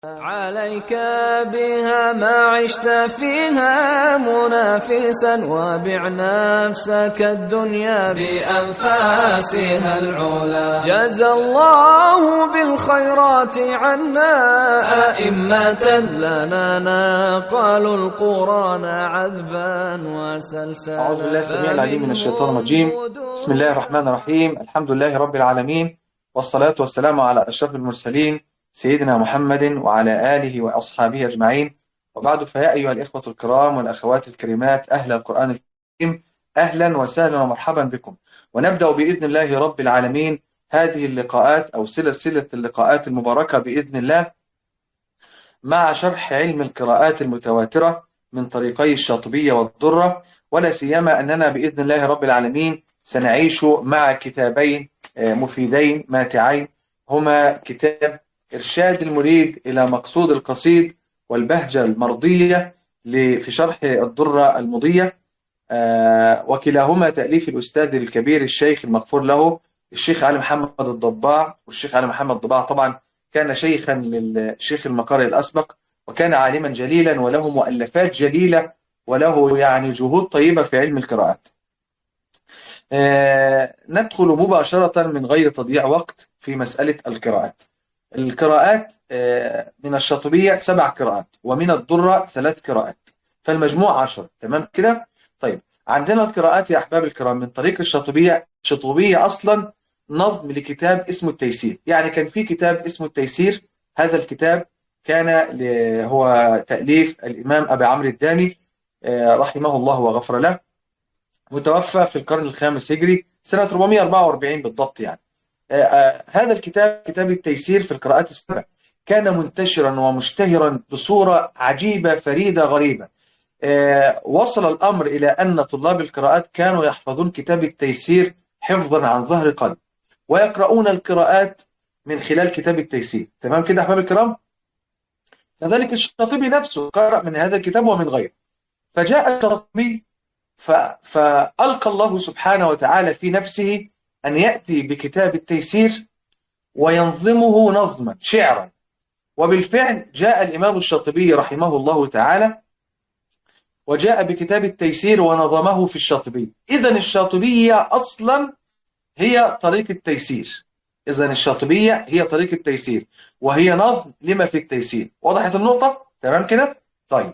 عليك بها ما عشت فيها منافسا، وبع نفسك الدنيا بأنفاسها العلا. جزى الله بالخيرات عنا أئمة لنا نقلوا القرآن عذبا وسلسلا. أعوذ بالله السميع العليم من الشيطان الرجيم. بسم الله الرحمن الرحيم. الحمد لله رب العالمين، والصلاة والسلام على أشرف المرسلين سيدنا محمد وعلى آله وأصحابه أجمعين، وبعد، فيا أيها الإخوة الكرام والأخوات الكريمات أهل القرآن الكريم، أهلا وسهلا ومرحبا بكم. ونبدأ بإذن الله رب العالمين هذه اللقاءات أو سلسلة اللقاءات المباركة بإذن الله مع شرح علم القراءات المتواترة من طريقي الشاطبية والدرة، ولا سيما أننا بإذن الله رب العالمين سنعيش مع كتابين مفيدين ماتعين، هما كتاب إرشاد المريد إلى مقصود القصيد والبهجة المرضية في شرح الدرة المضية، وكلاهما تأليف الأستاذ الكبير الشيخ المغفور له الشيخ علي محمد الضباع. والشيخ علي محمد الضباع طبعا كان شيخا للشيخ المقري الأسبق، وكان عالما جليلا وله مؤلفات جليلة وله يعني جهود طيبة في علم القراءات. ندخل مباشرة من غير تضييع وقت في مسألة القراءات. القراءات من الشاطبية 7 قراءات، ومن الدرة 3 قراءات، فالمجموع 10. تمام كده؟ طيب، عندنا القراءات يا أحباب الكرام من طريق الشاطبية. الشاطبية أصلا نظم لكتاب اسمه التيسير، يعني كان في كتاب اسمه التيسير. هذا الكتاب كان هو تأليف الإمام أبي عمرو الداني رحمه الله وغفر له، متوفى في القرن الخامس هجري سنة 444 بالضبط. يعني هذا الكتاب، كتاب التيسير في القراءات السبع، كان منتشرا ومشتهرا بصورة عجيبة فريدة غريبة. وصل الأمر إلى أن طلاب القراءات كانوا يحفظون كتاب التيسير حفظا عن ظهر قلب، ويقرؤون القراءات من خلال كتاب التيسير. تمام كده أحباب الكرام؟ كذلك الشاطبي نفسه قرأ من هذا الكتاب ومن غيره. فجاء الشاطبي فألقى الله سبحانه وتعالى في نفسه أن يأتي بكتاب التيسير وينظمه نظما شعرا، وبالفعل جاء الإمام الشاطبي رحمه الله تعالى وجاء بكتاب التيسير ونظمه في الشاطبي. إذن الشاطبية أصلا هي طريق التيسير، إذن الشاطبية هي طريق التيسير، وهي نظم لما في التيسير. وضحت النقطة؟ تمام كده؟ طيب،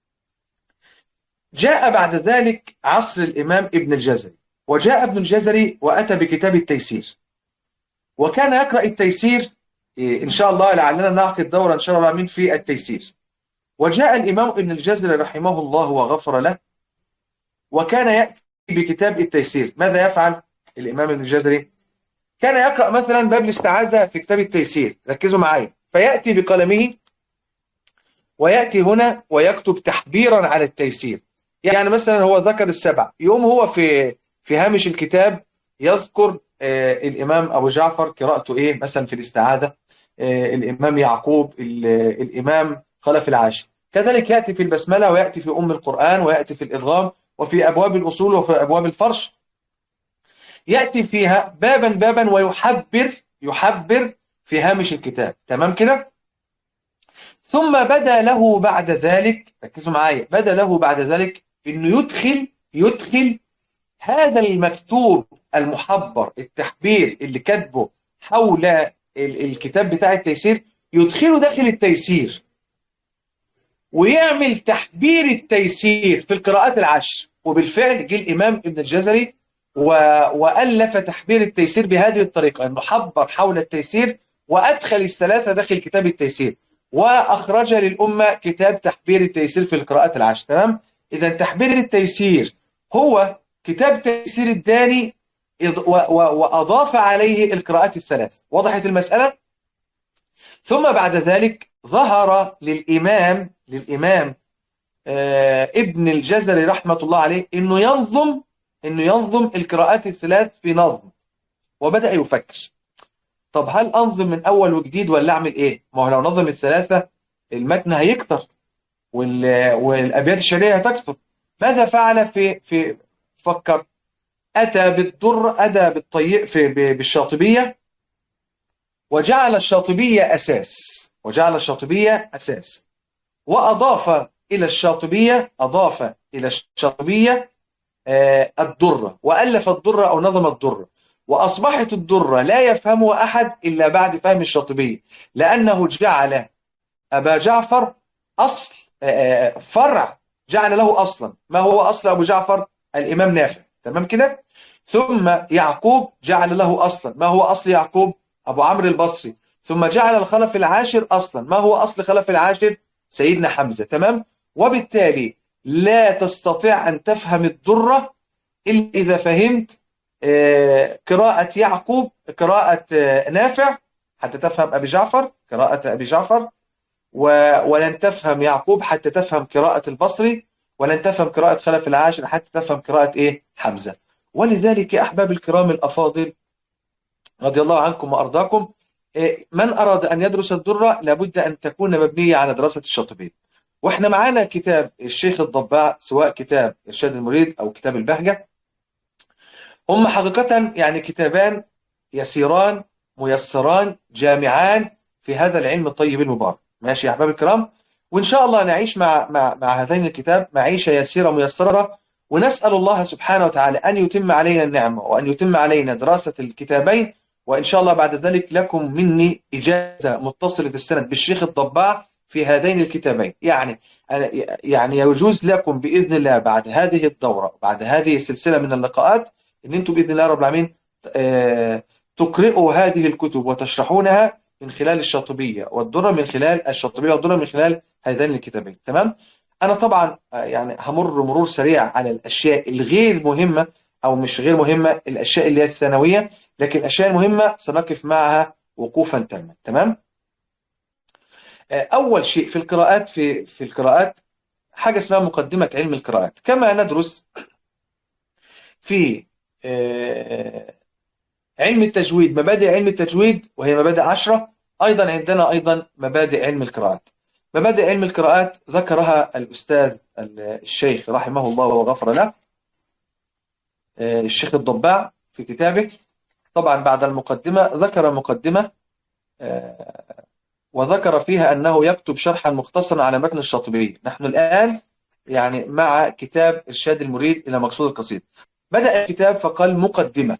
جاء بعد ذلك عصر الإمام ابن الجزري، وجاء ابن الجزري وأتى بكتاب التيسير، وكان يقرأ التيسير إن شاء الله، لعلنا نعقد دورة إن شاء الله من في التيسير. وجاء الإمام ابن الجزري رحمه الله وغفر له، وكان يأتي بكتاب التيسير. ماذا يفعل الإمام ابن الجزري؟ كان يقرأ مثلا باب الاستعاذة في كتاب التيسير، ركزوا معايا، فيأتي بقلمه ويأتي هنا ويكتب تحبيرا على التيسير. يعني مثلا هو ذكر السبع، يوم هو في هامش الكتاب يذكر الإمام أبو جعفر قراءته إيه مثلا في الاستعاذة، الإمام يعقوب، الإمام خلف العاشر. كذلك يأتي في البسملة، ويأتي في أم القرآن، ويأتي في الإدغام، وفي أبواب الأصول، وفي أبواب الفرش، يأتي فيها بابا بابا ويحبر في هامش الكتاب. تمام كده؟ ثم بدا له بعد ذلك، ركزوا معايا، بدا له بعد ذلك انه يدخل هذا المكتوب المحبر، التحبير اللي كاتبه حول الكتاب بتاع التيسير، يدخله داخل التيسير، ويعمل تحبير التيسير في القراءات العشر. وبالفعل جه الإمام ابن الجزري وألف تحبير التيسير بهذه الطريقة، انه حبر حول التيسير وأدخل الثلاثة داخل كتاب التيسير، وأخرج للأمة كتاب تحبير التيسير في القراءات العشر. تمام؟ إذا تحبير التيسير هو كتاب تيسير الداني، وأضاف عليه القراءات الثلاث. وضحت المسألة؟ ثم بعد ذلك ظهر للإمام ابن الجزري رحمة الله عليه إنه ينظم القراءات الثلاث في نظم، وبدأ يفكر، طب هل أنظم من أول وجديد ولا أعمل إيه؟ ما هو لو نظم الثلاثة المتن هيكتر والأبيات الشعرية هتكثر. ماذا فعل؟ فكر، أتى بالشاطبية، وجعل الشاطبية أساس. وجعل الشاطبية أساس، وأضاف إلى الشاطبية الدرة، وألف الدرة أو نظم الدرة، وأصبحت الدرة لا يفهمها أحد إلا بعد فهم الشاطبية، لأنه جعل أبا جعفر أصل فرع، جعل له أصلا. ما هو أصل أبو جعفر؟ الإمام نافع، تمام كده. ثم يعقوب جعل له أصلا. ما هو أصل يعقوب؟ أبو عمرو البصري. ثم جعل الخلف العاشر أصلا. ما هو أصل خلف العاشر؟ سيدنا حمزة، تمام. وبالتالي لا تستطيع أن تفهم الدرة إلا إذا فهمت قراءة يعقوب، قراءة نافع، حتى تفهم أبي جعفر، قراءة أبي جعفر، ولن تفهم يعقوب حتى تفهم قراءة البصري، ولن تفهم قراءة خلف العاشر حتى تفهم قراءة حمزة. ولذلك يا أحباب الكرام الأفاضل رضي الله عنكم وأرضاكم، من أراد أن يدرس الدرة لابد أن تكون مبنية على دراسة الشاطبية. وإحنا معانا كتاب الشيخ الضباع، سواء كتاب إرشاد المريد أو كتاب البهجة، هم حقيقة يعني كتابان يسيران ميسران جامعان في هذا العلم الطيب المبارك. ماشي يا أحباب الكرام، وإن شاء الله نعيش مع هذين الكتاب معيشة يسيرة ميسرة، ونسأل الله سبحانه وتعالى أن يتم علينا النعمة وأن يتم علينا دراسة الكتابين. وإن شاء الله بعد ذلك لكم مني إجازة متصلة السند بالشيخ الضباع في هذين الكتابين. يعني يجوز لكم بإذن الله بعد هذه الدورة، بعد هذه السلسلة من اللقاءات، إن أنتم بإذن الله رب العالمين تقرئوا هذه الكتب وتشرحونها من خلال الشاطبية والدرة، من خلال الشاطبية والدرة، من خلال هذين الكتابين، تمام. أنا طبعا يعني همر مرور سريع على الأشياء الغير مهمة، أو مش غير مهمة، الأشياء اللي هي الثانوية، لكن الأشياء المهمة سنقف معها وقوفا تاما، تمام. أول شيء في القراءات، في القراءات حاجة اسمها مقدمة علم القراءات، كما ندرس في علم التجويد مبادئ علم التجويد، وهي مبادئ 10. أيضا عندنا أيضا مبادئ علم القراءات. مبادئ علم القراءات ذكرها الأستاذ الشيخ رحمه الله وغفر له، الشيخ الضباع في كتابه. طبعا بعد المقدمة ذكر مقدمة وذكر فيها أنه يكتب شرحا مختصرا على متن الشاطبية. نحن الآن يعني مع كتاب إرشاد المريد إلى مقصود القصيد. بدأ الكتاب فقال مقدمة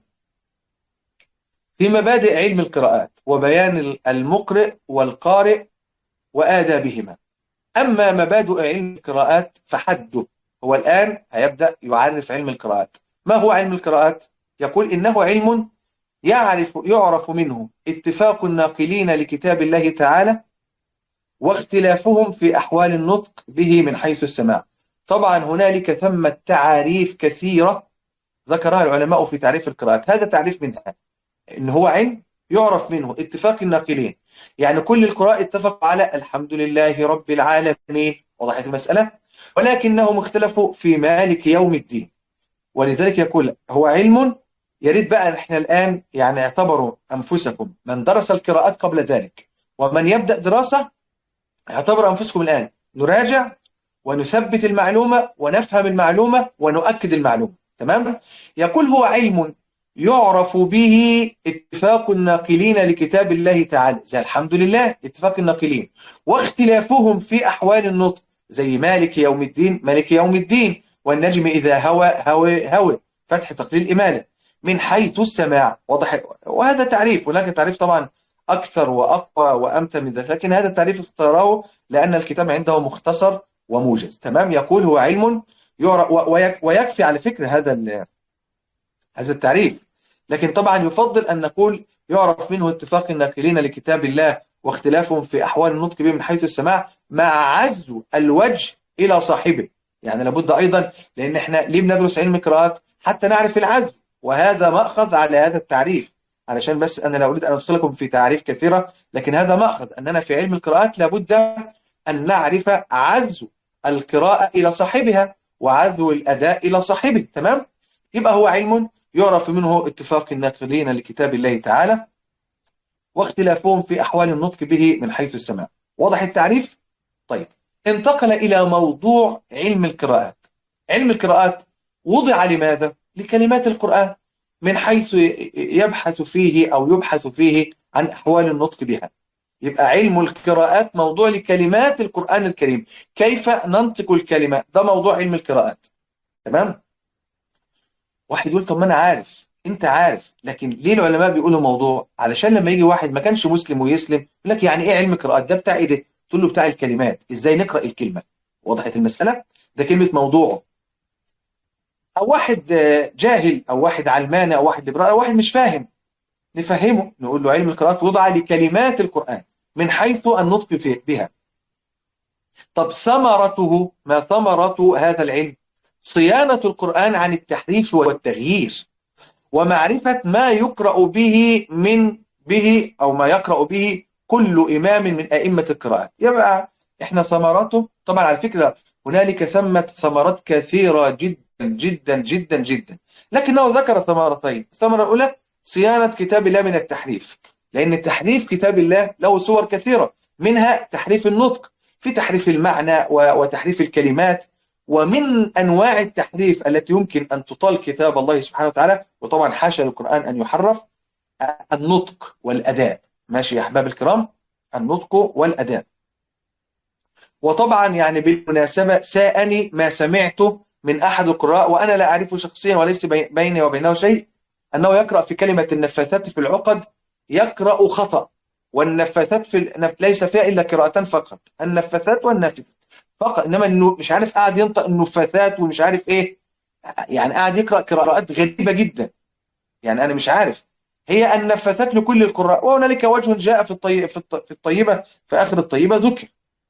في مبادئ علم القراءات وبيان المقرئ والقارئ وآدابهما. أما مبادئ علم القراءات فحده، هو الآن هيبدأ يعرف علم القراءات. ما هو علم القراءات؟ يقول إنه علم يعرف منه اتفاق الناقلين لكتاب الله تعالى واختلافهم في أحوال النطق به من حيث السماع. طبعا هنالك ثمة تعاريف كثيرة ذكرها العلماء في تعريف القراءات. هذا تعريف منها، إن هو علم يعرف منه اتفاق الناقلين، يعني كل القراء اتفقوا على الحمد لله رب العالمين، وضحت المسألة، ولكنهم اختلفوا في مالك يوم الدين. ولذلك يقول هو علم. يريد بقى احنا الآن يعني اعتبروا أنفسكم من درس القراءات قبل ذلك ومن يبدأ دراسة، اعتبروا أنفسكم الآن نراجع ونثبت المعلومة ونفهم المعلومة ونؤكد المعلومة، تمام. يقول هو علم يعرف به اتفاق الناقلين لكتاب الله تعالى، زي الحمد لله اتفاق الناقلين، واختلافهم في أحوال النطق، زي مالك يوم الدين مالك يوم الدين، والنجم إذا هوى فتح تقليل إمالة، من حيث السماع، واضح. وهذا تعريف، هناك تعريف طبعا أكثر وأقوى وأمتع من ذلك، لكن هذا التعريف اختاره لأن الكتاب عنده مختصر وموجز، تمام. يقول هو علم يعرف، ويكفي على فكرة هذا التعريف، لكن طبعا يفضل أن نقول يعرف منه اتفاق الناقلين لكتاب الله واختلافهم في أحوال النطق به من حيث السماع، مع عزو الوجه إلى صاحبه. يعني لابد أيضا، لأن احنا ليه بندرس علم القراءات؟ حتى نعرف العزو، وهذا مأخذ على هذا التعريف، علشان بس أنا لا أريد أن أدخلكم في تعريف كثيرة، لكن هذا مأخذ أننا في علم القراءات لابد أن نعرف عزو القراءة إلى صاحبها وعزو الأداء إلى صاحبه، تمام. يبقى هو علم يعرف منه اتفاق الناقلين لكتاب الله تعالى واختلافهم في أحوال النطق به من حيث السماع. واضح التعريف؟ طيب، انتقل إلى موضوع علم القراءات. علم القراءات وضع لماذا؟ لكلمات القرآن، من حيث يبحث فيه عن أحوال النطق بها. يبقى علم القراءات موضوع لكلمات القرآن الكريم، كيف ننطق الكلمة، ده موضوع علم القراءات. تمام. واحد يقول طب ما انا عارف، انت عارف، لكن ليه العلماء بيقولوا موضوع؟ علشان لما يجي واحد ما كانش مسلم ويسلم يقول لك يعني ايه علم القراءات ده؟ بتاع ايه ده؟ تقول له بتاع الكلمات، ازاي نقرأ الكلمة. وضحت المسألة؟ ده كلمة موضوعه. او واحد جاهل، او واحد علماني، او واحد ليبرال، او واحد مش فاهم، نفهمه، نقول له علم القراءات وضع لكلمات القرآن من حيث النطق بها. طب ثمرته، ما ثمرة هذا العلم؟ صيانة القرآن عن التحريف والتغيير، ومعرفة ما يقرأ به أو ما يقرأ به كل إمام من أئمة القراءات. يبقى إحنا ثمرته، طبعا على فكرة هنالك ثمرات كثيرة جدا جدا جدا جدا، لكنه ذكر ثمرتين. الثمرة الأولى صيانة كتاب الله من التحريف، لأن تحريف كتاب الله له صور كثيرة، منها تحريف النطق، في تحريف المعنى وتحريف الكلمات. ومن أنواع التحريف التي يمكن أن تطال كتاب الله سبحانه وتعالى، وطبعا حاشا للقرآن أن يحرف، النطق والأداء. ماشي يا أحباب الكرام، النطق والأداء. وطبعا يعني بالمناسبة ساءني ما سمعته من أحد القراء، وأنا لا أعرفه شخصيا وليس بيني وبينه شيء، أنه يقرأ في كلمة النفاثات في العقد يقرأ خطأ، والنفاثات ليس فيها إلا قراءتان فقط، النفاثات والنافثات فقط، إنما مش عارف قاعد ينطق النفاثات ومش عارف إيه، يعني قاعد يقرأ قراءات غريبة جدا. يعني أنا مش عارف، هي النفاثات لكل القراء، وهنالك وجه جاء في الطيبة، في آخر الطيبة ذكر،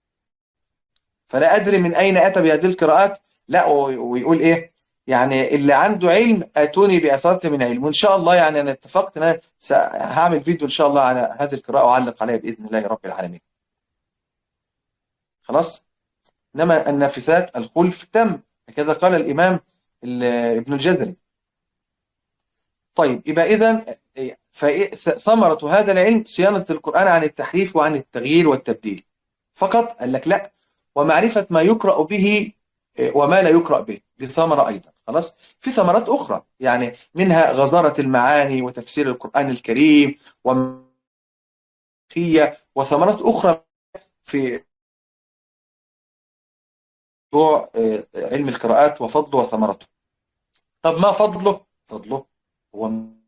فلا أدري من أين أتى بهذه القراءات. لا، ويقول إيه يعني اللي عنده علم أتوني بأثارة من علم. وإن شاء الله يعني أنا اتفقت أن أنا هعمل فيديو إن شاء الله على هذه القراءة وأعلق عليها بإذن الله رب العالمين. خلاص. إنما النافثات الخلف تم، كذا قال الإمام ابن الجزري. طيب يبقى إذن ثمرة هذا العلم صيانة القرآن عن التحريف وعن التغيير والتبديل فقط. قال لك لا، ومعرفة ما يقرأ به وما لا يقرأ به، دي ثمرة أيضا. خلاص. في ثمرات أخرى يعني منها غزارة المعاني وتفسير القرآن الكريم وثمرات أخرى في موضوع علم القراءات وفضله وثمرته. طب ما فضله؟ فضله هو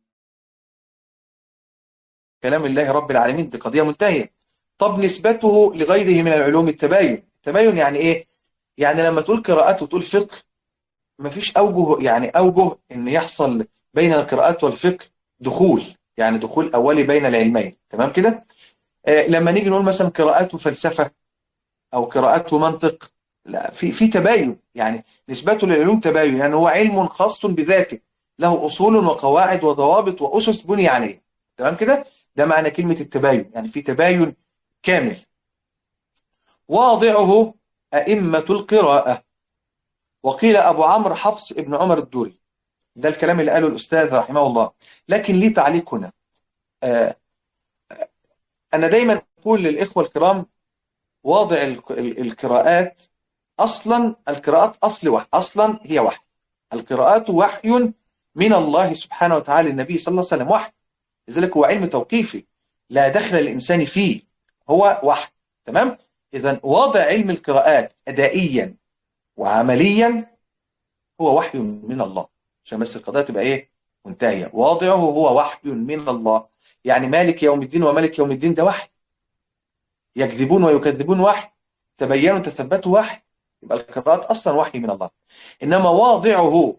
كلام الله رب العالمين، دي قضية منتهية. طب نسبته لغيره من العلوم التباين. التباين يعني إيه؟ يعني لما تقول قراءات وتقول فقه، مفيش أوجه، يعني أوجه إن يحصل بين القراءات والفقه دخول، يعني دخول أولي بين العلمين. تمام كده؟ لما نيجي نقول مثلا قراءات وفلسفة أو قراءات ومنطق، لا، في تباين، يعني نسبته للعلوم تباين، يعني هو علم خاص بذاته له أصول وقواعد وضوابط وأسس بني عليه. تمام كده؟ ده معنى كلمة التباين، يعني في تباين كامل. واضعه أئمة القراءة، وقيل أبو عمرو حفص ابن عمر الدوري، ده الكلام اللي قاله الأستاذ رحمه الله. لكن ليه تعليق هنا. أنا دايما أقول للإخوة الكرام واضع القراءات، أصلا القراءات أصلا هي وحي. القراءات وحي من الله سبحانه وتعالى للنبي صلى الله عليه وسلم، وحي، لذلك هو علم توقيفي لا دخل الإنسان فيه، هو وحي. تمام. إذن واضع علم القراءات أدائيا وعمليا هو وحي من الله، عشان بس القضايا تبقى إيه منتهية. واضعه هو وحي من الله، يعني مالك يوم الدين وملك يوم الدين ده وحي، يكذبون ويكذبون وحي، تبينوا تثبتوا وحي، يبقى القراءات أصلا وحي من الله. إنما واضعه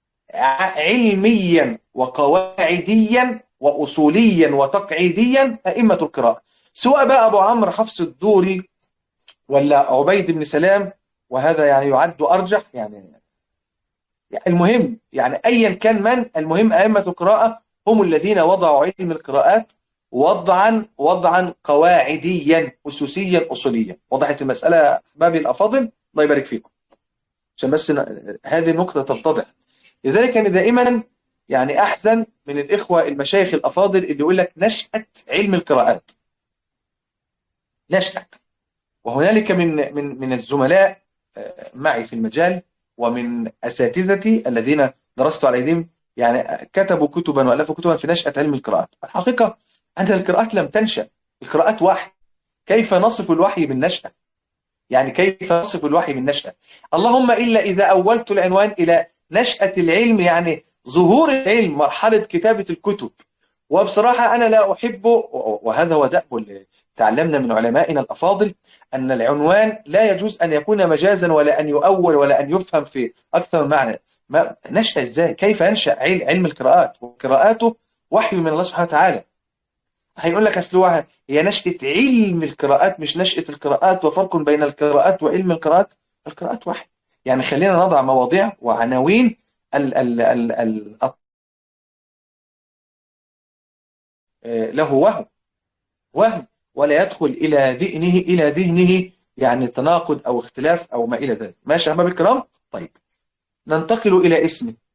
علميا وقواعديا وأصوليا وتقعيديا أئمة القراءة، سواء بقى أبو عمرو حفص الدوري ولا عبيد بن سلام، وهذا يعني يعد أرجح، يعني المهم يعني أيا كان من، المهم أئمة القراءة هم الذين وضعوا علم القراءات وضعا قواعديا أسسيا أصوليا. وضحت المسألة أحبابي الأفاضل، الله يبارك فيكم، عشان بس هذه النقطة تتضح. لذلك كان دائما يعني أحسن من الإخوة المشايخ الأفاضل اللي يقول لك نشأة علم القراءات، نشأة. وهنالك من الزملاء معي في المجال ومن أساتذتي الذين درست على أيديهم، يعني كتبوا كتبا وألفوا كتبا في نشأة علم القراءات. الحقيقة أن القراءات لم تنشأ، القراءات وحي، كيف نصف الوحي بالنشأة؟ يعني كيف نصف الوحي بالنشأة؟ اللهم إلا إذا أولت العنوان إلى نشأة العلم، يعني ظهور العلم، مرحلة كتابة الكتب. وبصراحة أنا لا أحب، وهذا هو دأب اللي تعلمنا من علمائنا الأفاضل، أن العنوان لا يجوز أن يكون مجازا ولا أن يؤول ولا أن يفهم في أكثر من معنى. ما نشأ إزاي؟ كيف ينشأ علم القراءات؟ وقراءاته وحي من الله سبحانه وتعالى. هيقول لك أصل هي نشأة علم القراءات مش نشأة القراءات، وفرق بين القراءات وعلم القراءات. القراءات وحي. يعني خلينا نضع مواضيع وعناوين ال ال ال ال له وهم ولا يدخل إلى ذهنه يعني تناقض أو اختلاف أو ما إلى ذلك. ماشي يا أحباب الكرام؟ طيب ننتقل إلى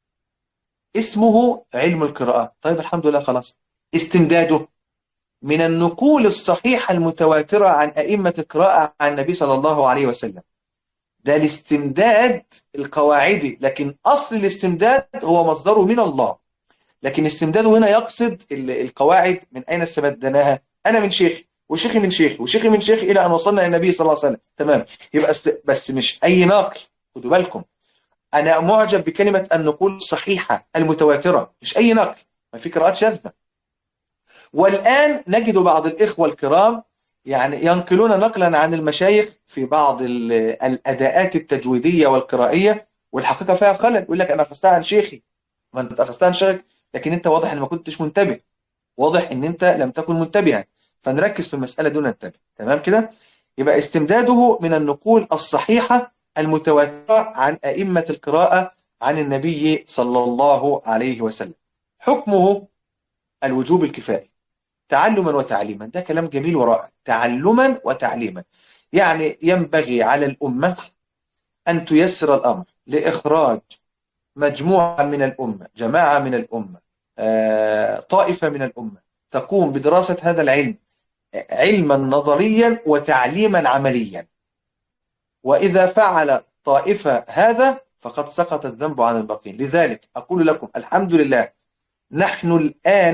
اسمه علم القراءات. طيب الحمد لله خلاص. استمداده من النقول الصحيحة المتواترة عن أئمة القراءة عن النبي صلى الله عليه وسلم. ده الاستمداد القواعدي، لكن أصل الاستمداد هو مصدره من الله. لكن استمداده هنا يقصد القواعد من أين استمدناها. أنا من شيخي وشيخي من شيخي وشيخي من شيخي إلى أن وصلنا إلى النبي صلى الله عليه وسلم. تمام. يبقى بس مش أي نقل. خدوا بالكم، أنا معجب بكلمة النقول الصحيحة المتواترة، مش أي نقل. ما في قراءات شاذة. والآن نجد بعض الإخوة الكرام يعني ينقلون نقلا عن المشايخ في بعض الأداءات التجويدية والقرائية، والحقيقة فيها خلل. يقول لك أنا أخذتها عن شيخي. ما أنت أخذتها عن شيخك، لكن أنت واضح أن ما كنتش منتبه، واضح أن أنت لم تكن منتبها. فنركز في المسألة دون ننتبه. تمام كده؟ يبقى استمداده من النقول الصحيحة المتواترة عن أئمة القراءة عن النبي صلى الله عليه وسلم. حكمه الوجوب الكفائي تعلما وتعليما. ده كلام جميل ورائع. تعلما وتعليما، يعني ينبغي على الأمة أن تيسر الأمر لإخراج مجموعة من الأمة، جماعة من الأمة، طائفة من الأمة، تقوم بدراسة هذا العلم علما نظريا وتعليما عمليا. وإذا فعل طائفة هذا فقد سقط الذنب عن الباقين. لذلك أقول لكم الحمد لله، نحن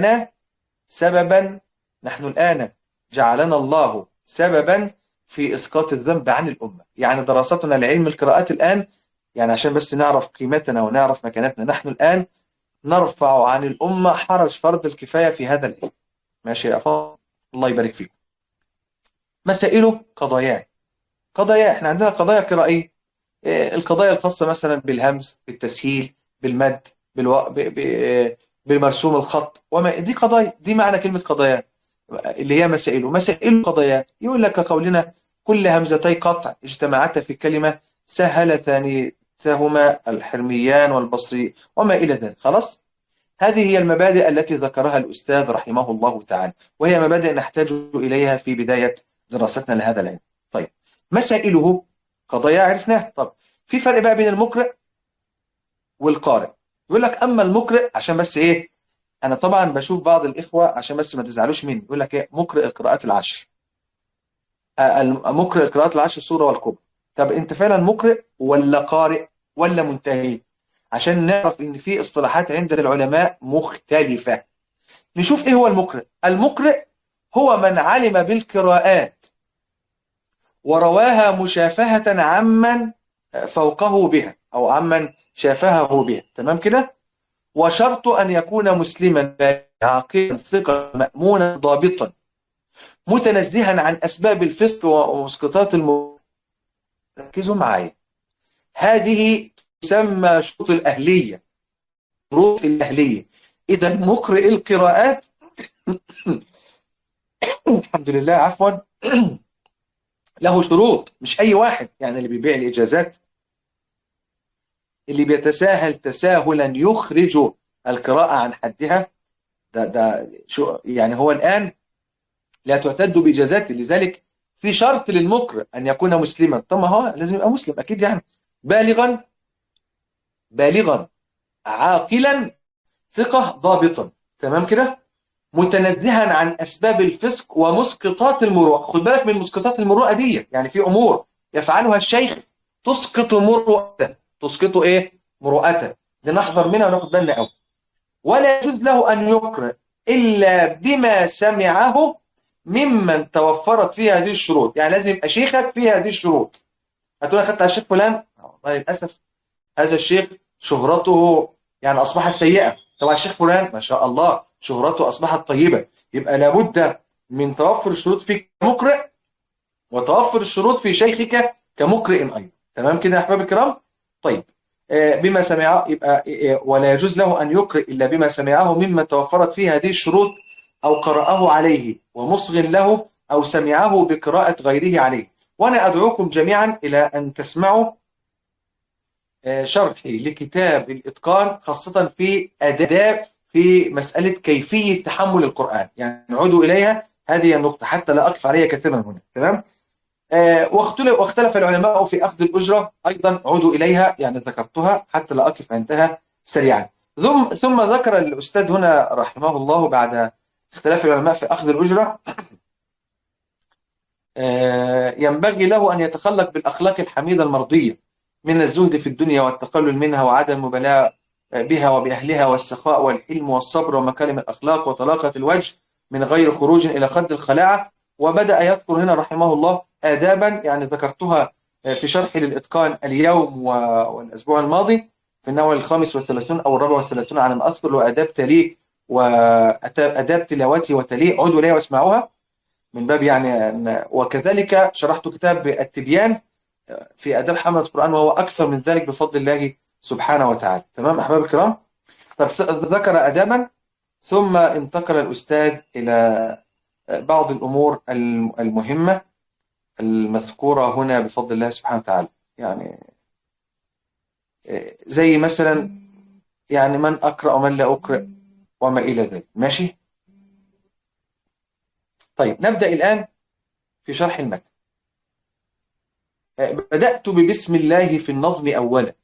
الآن جعلنا الله سببا في إسقاط الذنب عن الأمة. يعني دراستنا لعلم القراءات الآن، يعني عشان بس نعرف قيمتنا ونعرف مكانتنا، نحن الآن نرفع عن الأمة حرج فرض الكفاية في هذا العلم. ماشي يا أخوان؟ الله يبارك فيكم. مسائله قضايا. احنا عندنا قضايا قرائية. القضايا الخاصة مثلا بالهمز، بالتسهيل، بالمد، بالمرسوم الخط، وما دي قضايا. دي معنى كلمة قضايا اللي هي مسائل قضايا. يقول لك قولنا كل همزتي قطع اجتمعتا في كلمة سهل ثانيتهما الحرميان والبصري وما إلى ذلك. خلاص، هذه هي المبادئ التي ذكرها الأستاذ رحمه الله تعالى، وهي مبادئ نحتاج إليها في بداية دراستنا لهذا العلم. طيب مسائله قضايا عرفناها. طب في فرق بقى بين المقرئ والقارئ. يقول لك أما المقرئ، عشان بس إيه، أنا طبعا بشوف بعض الإخوة عشان بس ما تزعلوش مني، يقول لك إيه مقرئ القراءات العشر، مقرئ القراءات العشر الصورة والكبرى. طب أنت فعلا مقرئ ولا قارئ ولا منتهي؟ عشان نعرف إن في اصطلاحات عند العلماء مختلفة. نشوف إيه هو المقرئ. المقرئ هو من علم بالقراءات ورواها مشافهة عمن فوقه بها أو عمن شافهه بها. تمام كده؟ وشرط أن يكون مسلما عاقلا ثقة مأمونا ضابطا متنزها عن أسباب الفسق ومسقطات ركزوا معايا، هذه تسمى شروط الأهلية. شروط الأهلية. إذا مقرئ القراءات الحمد لله عفوا له شروط، مش أي واحد. يعني اللي بيبيع الإجازات، اللي بيتساهل تساهلا يخرج القراءة عن حدها، ده شو يعني. هو الآن لا تعتد بإجازاته، لذلك في شرط للمقرئ أن يكون مسلما. طب ما هو لازم يبقى مسلم أكيد، يعني بالغا عاقلا ثقة ضابطا. تمام كده؟ متنزها عن أسباب الفسق ومسقطات المروءة. خد بالك من مسقطات المروءة دي، يعني في أمور يفعلها الشيخ تسقط مروءته. تسقطه إيه؟ مروءته. لنحذر منها وناخد بالنا قوي. ولا يجوز له أن يقرأ إلا بما سمعه ممن توفرت فيه هذه الشروط. يعني لازم يبقى شيخك فيه هذه الشروط. هتقول أخذت على الشيخ فلان، والله للأسف هذا الشيخ شهرته يعني أصبحت سيئة. طبعا الشيخ فلان ما شاء الله شهرته أصبحت طيبة. يبقى لابد من توفر الشروط فيك كمقرئ، وتوفر الشروط في شيخك كمقرئ أيضا. تمام كده يا أحباب الكرام؟ طيب بما سمعه يبقى ولا يجوز له أن يقرئ إلا بما سمعه ممن توفرت فيه هذه الشروط، أو قرأه عليه ومصغ له، أو سمعه بقراءة غيره عليه. وأنا أدعوكم جميعا إلى أن تسمعوا شرحي لكتاب الإتقان، خاصة في آداب في مسألة كيفية تحمل القرآن. يعني عودوا إليها، هذه النقطة حتى لا أقف عليها كثيرا هنا. تمام. واختلف العلماء في أخذ الأجرة أيضا، عودوا إليها، يعني ذكرتها حتى لا أقف عندها سريعا. ثم ذكر الأستاذ هنا رحمه الله بعد اختلاف العلماء في أخذ الأجرة ينبغي له أن يتخلق بالأخلاق الحميدة المرضية من الزهد في الدنيا والتقلل منها وعدم المبالاة بها وبأهلها، والسخاء والحلم والصبر ومكارم الأخلاق وطلاقة الوجه من غير خروج إلى خد الخلاعة. وبدأ يذكر هنا رحمه الله آدابا يعني ذكرتها في شرح للإتقان اليوم والأسبوع الماضي في النوع الخامس والثلاثون أو الرابع والثلاثون على ما أذكر، وآداب تليه وآداب تلاوته وتليه. عودوا إليها واسمعوها من باب يعني. وكذلك شرحت كتاب التبيان في آداب حملة القرآن، وهو أكثر من ذلك بفضل الله سبحانه وتعالى. تمام أحباب الكرام؟ طب ذكر آدابا، ثم انتقل الأستاذ إلى بعض الأمور المهمة المذكورة هنا بفضل الله سبحانه وتعالى. يعني زي مثلا يعني من أقرأ ومن لا أقرأ وما إلى ذلك. ماشي؟ طيب نبدأ الآن في شرح المتن. بدأت ببسم الله في النظم أولا،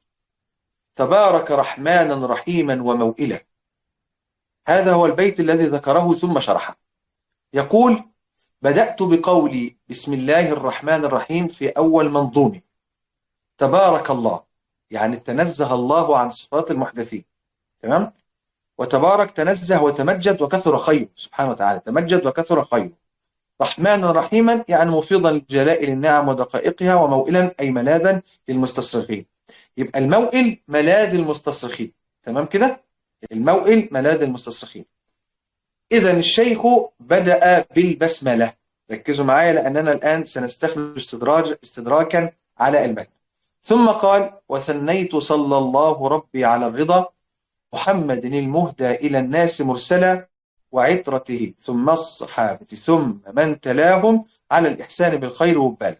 تبارك رحمانا رحيما وموئلا. هذا هو البيت الذي ذكره ثم شرحه. يقول: بدأت بقولي بسم الله الرحمن الرحيم في أول منظومه. تبارك الله يعني تنزه الله عن صفات المحدثين. تمام. وتبارك تنزه وتمجد وكثر خيره سبحانه وتعالى، تمجد وكثر خيره. رحمانا رحيما يعني مفيضا لجلائل النعم ودقائقها، وموئلا أي ملاذا للمستصرخين. يبقى الموئل ملاذ المستصرخين. تمام كده؟ الموئل ملاذ المستصرخين. إذن الشيخ بدأ بالبسملة. ركزوا معايا لأننا الآن سنستخرج استدراكا على المتن. ثم قال: وثنيت صلى الله ربي على الرضا محمد المهدى إلى الناس مرسلا، وعترته ثم الصحابة ثم من تلاهم على الإحسان بالخير والبال.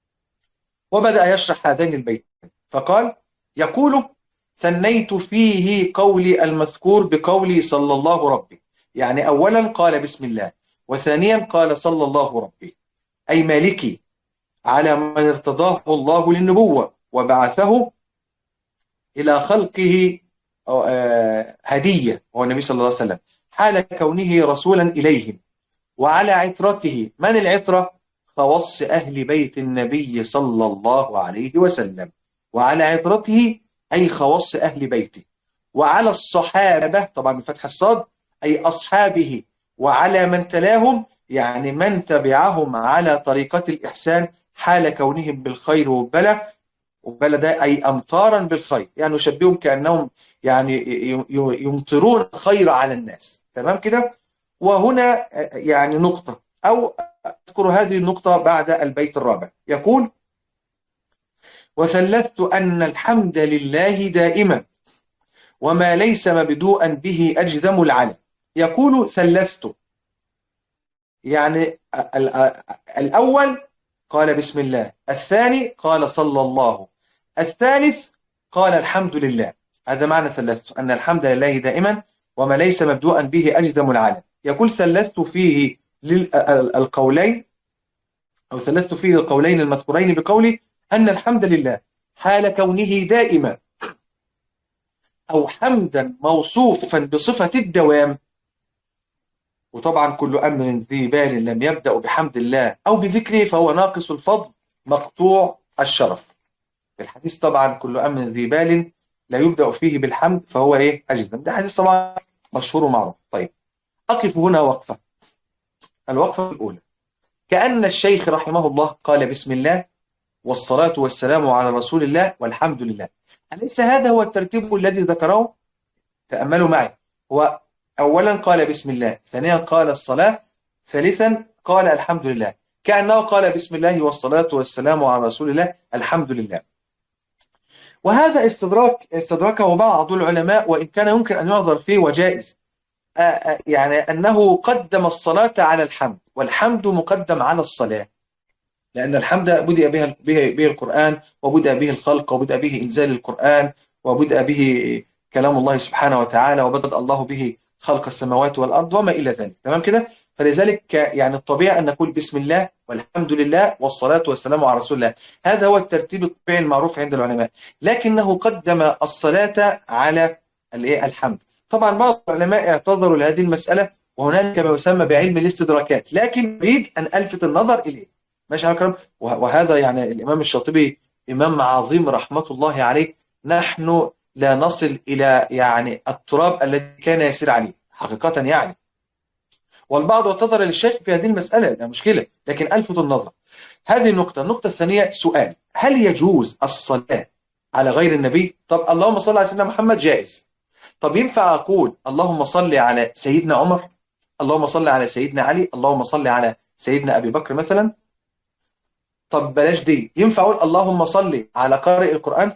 وبدأ يشرح هذين البيتين فقال: يقول: ثنيت فيه قولي المذكور بقولي صلى الله ربي. يعني أولا قال بسم الله، وثانيا قال صلى الله ربي، أي مالكي على من ارتضاه الله للنبوة وبعثه إلى خلقه هدية، وهو النبي صلى الله عليه وسلم، حال كونه رسولا إليهم. وعلى عترته، من العترة؟ خواص أهل بيت النبي صلى الله عليه وسلم. وعلى عترته أي خواص أهل بيته. وعلى الصحابة طبعا بفتح الصاد أي أصحابه. وعلى من تلاهم يعني من تبعهم على طريقة الإحسان حال كونهم بالخير والبلاء. وبلا ده أي أمطارا بالخير، يعني يشبههم كأنهم يعني يمطرون خير على الناس. تمام كده؟ وهنا يعني نقطة، أو أذكر هذه النقطة بعد البيت الرابع. يقول: وثلثت أن الحمد لله دائما وما ليس مبدوءا به أجذم العلم. يقول ثلثت يعني الأول قال بسم الله، الثاني قال صلى الله، الثالث قال الحمد لله. هذا معنى ثلثت، أن الحمد لله دائما وما ليس مبدوءا به أجذم العالم. يقول ثلثت فيه القولين، أو ثلثت فيه القولين المذكورين بقولي أن الحمد لله حال كونه دائما، أو حمدا موصوفا بصفة الدوام. وطبعا كل أمر ذي بال لم يبدأ بحمد الله أو بذكره فهو ناقص الفضل مقطوع الشرف. في الحديث طبعا كل أمر ذي بال لا يبدأ فيه بالحمد فهو أجزم. ده حديث طبعا مشهور ومعروف. طيب أقف هنا وقفة. الوقفة الأولى: كأن الشيخ رحمه الله قال بسم الله والصلاة والسلام على رسول الله والحمد لله. أليس هذا هو الترتيب الذي ذكره؟ تأملوا معي. هو أولا قال بسم الله، ثانيا قال الصلاة، ثالثا قال الحمد لله. كأنه قال بسم الله والصلاة والسلام على رسول الله الحمد لله. وهذا استدركه بعض العلماء، وإن كان يمكن أن ينظر فيه وجائز، يعني أنه قدم الصلاة على الحمد، والحمد مقدم على الصلاة، لأن الحمد بدأ به القرآن، وبدأ به الخلق، وبدأ به إنزال القرآن، وبدأ به كلام الله سبحانه وتعالى، وبدأ الله به خلق السماوات والأرض وما إلى ذلك. تمام كده؟ فلذلك يعني الطبيعي أن نقول بسم الله والحمد لله والصلاة والسلام على رسول الله. هذا هو الترتيب الطبيعي المعروف عند العلماء، لكنه قدم الصلاة على الحمد. طبعا بعض العلماء اعتذروا لهذه المسألة، وهناك ما يسمى بعلم الاستدراكات، لكن أريد أن ألفت النظر إليه. ماشي يا كرام؟ وهذا يعني الإمام الشاطبي إمام عظيم رحمة الله عليه، نحن لا نصل إلى يعني التراب الذي كان يسير عليه حقيقة يعني. والبعض اعتذر للشيخ في هذه المسألة، لا مشكلة، لكن ألفت النظر. هذه النقطة. النقطة الثانية: سؤال: هل يجوز الصلاة على غير النبي؟ طب اللهم صل على سيدنا محمد جائز. طب ينفع أقول اللهم صل على سيدنا عمر، اللهم صل على سيدنا علي، اللهم صل على سيدنا أبي بكر مثلا؟ طب بلاش دي، ينفع أقول اللهم صل على قارئ القرآن؟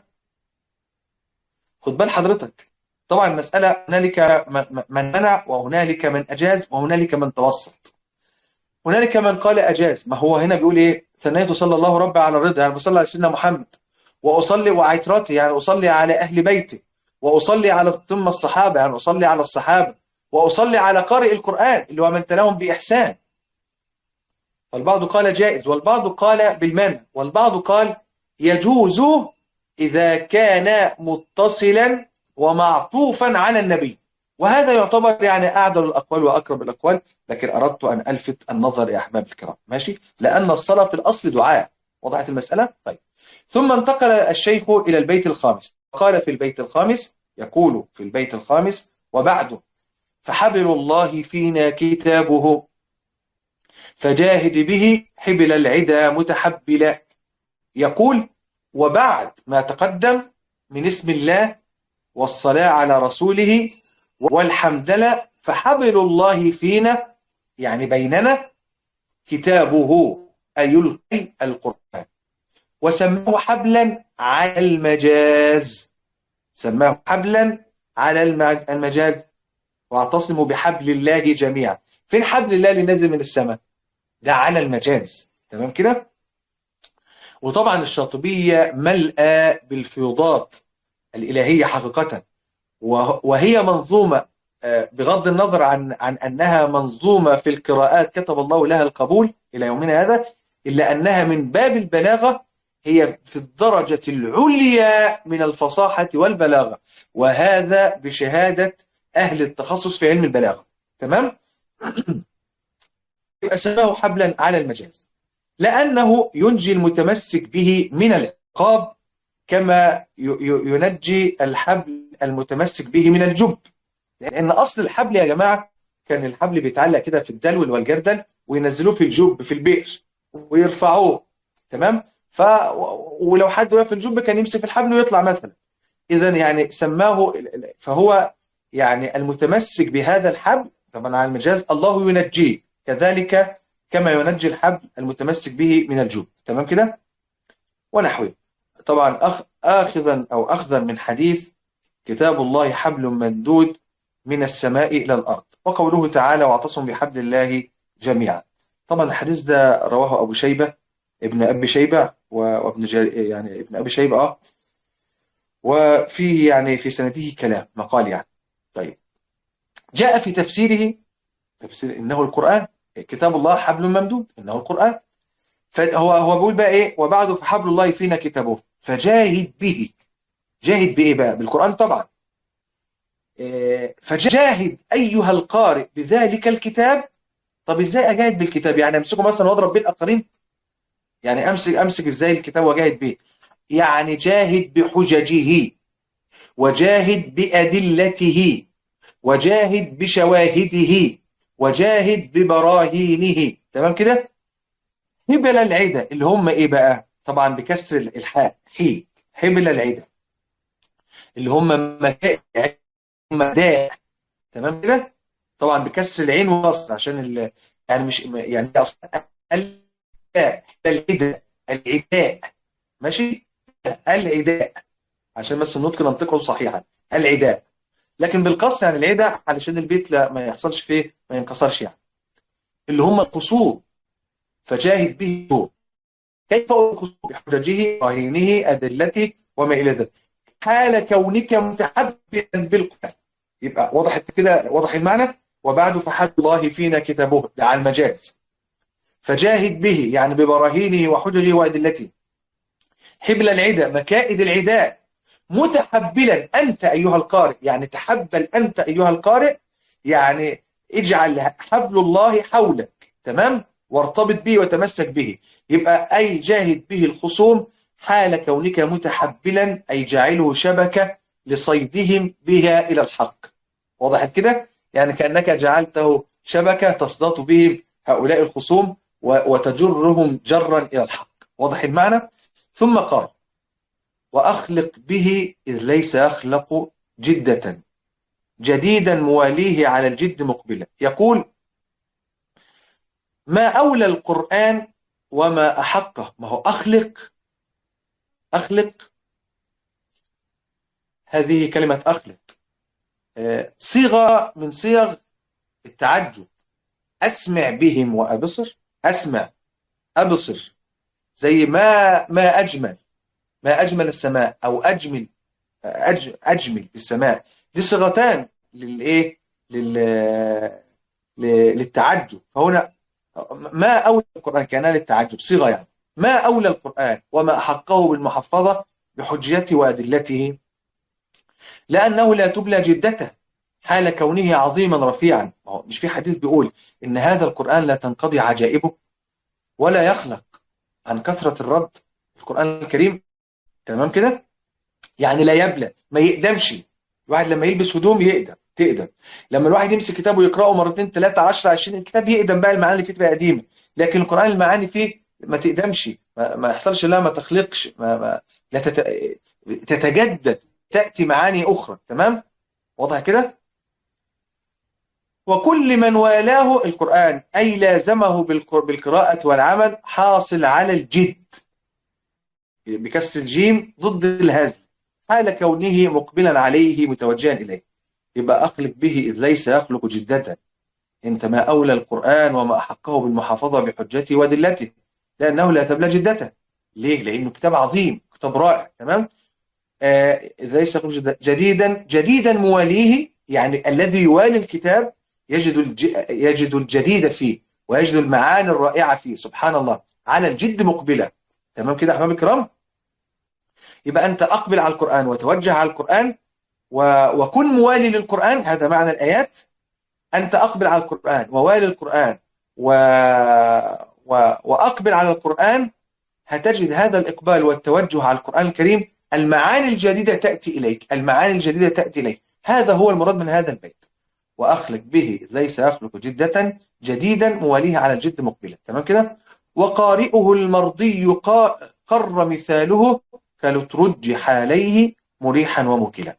خد بال حضرتك، طبعا المسألة هنالك من منع، وهنالك من أجاز، وهنالك من توسط. هنالك من قال أجاز، ما هو هنا بيقول إيه؟ ثنيت صلى الله ربي على الرضا، يعني بصلي على سيدنا محمد، وأصلي وعترتي، يعني أصلي على أهل بيته، وأصلي على ثم الصحابة، يعني أصلي على الصحابة، وأصلي على قارئ القرآن اللي هو من تلاهم بإحسان. والبعض قال جائز، والبعض قال بالمنع، والبعض قال يجوز إذا كان متصلا ومعطوفا على النبي. وهذا يعتبر يعني أعدل الأقوال وأقرب الأقوال، لكن أردت أن ألفت النظر يا أحباب الكرام. ماشي؟ لأن الصلاة في الأصل دعاء. وضحت المسألة؟ طيب. ثم انتقل الشيخ إلى البيت الخامس، قال في البيت الخامس، يقول في البيت الخامس: وبعد فحبل الله فينا كتابه فجاهد به حبل العدا متحبلا. يقول: وبعد ما تقدم من اسم الله والصلاة على رسوله والحمدلله، فحبل الله فينا يعني بيننا كتابه، أي القرآن. وسماه حبلا على المجاز، سماه حبلا على المجاز. واعتصموا بحبل الله جميعا. فين حبل الله اللي نازل من السماء؟ ده على المجاز. تمام كده؟ وطبعا الشاطبية ملأى بالفيوضات الإلهية حقيقة، وهي منظومة بغض النظر عن أنها منظومة في القراءات كتب الله لها القبول إلى يومنا هذا، إلا أنها من باب البلاغة هي في الدرجة العليا من الفصاحة والبلاغة، وهذا بشهادة أهل التخصص في علم البلاغة. تمام؟ سماه حبلا على المجاز لأنه ينجي المتمسك به من العقاب، كما ينجي الحبل المتمسك به من الجب. لأن أصل الحبل يا جماعة كان الحبل بيتعلق كده في الدلو والجردل، وينزلوه في الجب في البئر ويرفعوه. تمام؟ ولو حد وقف في الجب كان يمسك الحبل ويطلع مثلا. إذن يعني سماه، فهو يعني المتمسك بهذا الحبل طبعا على المجاز الله ينجيه كذلك كما ينجي الحبل المتمسك به من الجب. تمام كده؟ ونحوه. طبعا أخذا من حديث كتاب الله حبل ممدود من السماء إلى الأرض، وقوله تعالى: واعتصموا بحبل الله جميعا. طبعا الحديث ده رواه أبو شيبة ابن أبي شيبة وابن يعني ابن أبي شيبة وفيه يعني في سنده كلام مقال يعني. طيب، جاء في تفسير إنه القرآن، كتاب الله حبل ممدود إنه القرآن. فهو بيقول بقى إيه؟ وبعد فحبل الله فينا كتابه فجاهد به. جاهد بإيه بقى؟ بالقرآن طبعا. فجاهد أيها القارئ بذلك الكتاب. طب إزاي أجاهد بالكتاب؟ يعني أمسكه مثلا وأضرب به الآخرين؟ يعني أمسك إزاي الكتاب وجاهد به؟ يعني جاهد بحججه، وجاهد بأدلته، وجاهد بشواهده، وجاهد ببراهينه. تمام كده. حبل العدا اللي هم ايه بقى؟ طبعا بكسر الحاء، حبل العدا اللي هم مداح. تمام كده. طبعا بكسر العين والوصل عشان يعني مش يعني اصلا العداء، العداء ماشي، العداء عشان بس النطق ننطقه صحيحا، العداء. لكن بالقص يعني العداء علشان البيت لا ما يحصلش فيه، ما ينكسرش يعني. اللي هم القصور، فجاهد به هو. كيف القصور؟ بحججه، براهينه، ادلته، وما الى ذلك، حال كونك متحبا بالقرآن. يبقى وضحت كده، وضح المعنى. وبعد فحب الله فينا كتابه، ده على المجاز. فجاهد به يعني ببراهينه وحججه وأدلته. حبل العداء، مكائد العداء. متحبلا أنت أيها القارئ، يعني تحبل أنت أيها القارئ، يعني اجعل حبل الله حولك. تمام. وارتبط به وتمسك به. يبقى أي جاهد به الخصوم حال كونك متحبلا، أي جعله شبكة لصيدهم بها إلى الحق. وضحت كده؟ يعني كأنك جعلته شبكة تصطاد بهم هؤلاء الخصوم وتجرهم جرا إلى الحق. واضح المعنى؟ ثم قال وأخلق به إذ ليس يخلق جدة، جديدا مواليه على الجد مقبلا. يقول ما أولى القرآن وما أحقه. ما هو أخلق، أخلق هذه كلمة أخلق صيغة من صيغ التعجب. أسمع بهم وأبصر، أسمع أبصر، زي ما أجمل، ما أجمل السماء، أو أجمل، أجمل السماء. دي صيغتان للإيه؟ للتعجب. فهنا ما أولى القرآن كان للتعجب صيغة يعني. ما أولى القرآن وما أحقه بالمحفظة بحجيته وأدلته، لأنه لا تبلى جدته حال كونه عظيما رفيعا. مش في حديث بيقول إن هذا القرآن لا تنقضي عجائبه ولا يخلق عن كثرة الرد. القرآن الكريم تمام كده، يعني لا يبلى، ما يقدمش. الواحد لما يلبس هدوم تقدم. لما الواحد يمسك كتاب ويقرأه مرتين 3 10 20 الكتاب يقدم، بقى المعاني اللي فيه تبقى قديمة. لكن القرآن المعاني فيه ما تقدمش، ما يحصلش لها، ما تخلقش، لا تتجدد، تأتي معاني أخرى. تمام. واضح كده. وكل من والاه القرآن أي لازمه بالقراءة والعمل حاصل على الجد بكسر الجيم ضد الهزل حال كونه مقبلا عليه متوجها إليه. يبقى أخلق به إذ ليس يخلق جدة. انت ما أولى القرآن وما أحقه بالمحافظة بحجته وأدلته، لأنه لا تبلى جدته. ليه؟ لأنه كتاب عظيم، كتاب رائع. تمام. إذ ليس يخلق جديدا، جديدا مواليه، يعني الذي يوالي الكتاب يجد الجديد فيه ويجد المعاني الرائعة فيه. سبحان الله. على الجد مقبلة. تمام كده أحباب الكرام. يبقى أنت أقبل على القرآن وتوجه على القرآن وكن موالي للقرآن. هذا معنى الآيات. أنت أقبل على القرآن ووالي القرآن وأقبل على القرآن، هتجد هذا الإقبال والتوجه على القرآن الكريم المعاني الجديدة تأتي إليك، المعاني الجديدة تأتي إليك. هذا هو المراد من هذا البيت. وأخلق به ليس يخلق جدة، جديدا مواليه على الجد مقبلة. تمام كده. وقارئه المرضي قر مثاله كالترج حاليه مريحا وموكلا.